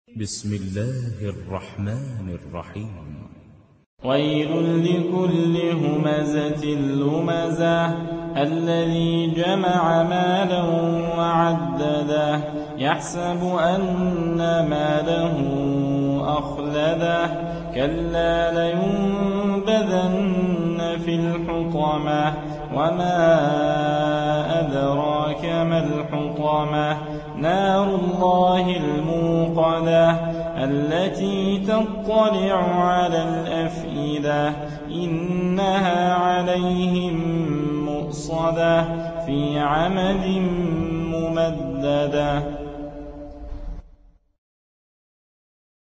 بسم الله الرحمن الرحيم. ويل لكل همزة لمزة الذي جمع مالا وعدده يحسب أن ماله أخلده كلا لينبذن في الحطمة وما أدراك ما الحطمة نار الله الموقدة التي تطلع على الأفئدة إنها عليهم مؤصدة في عمد ممددة.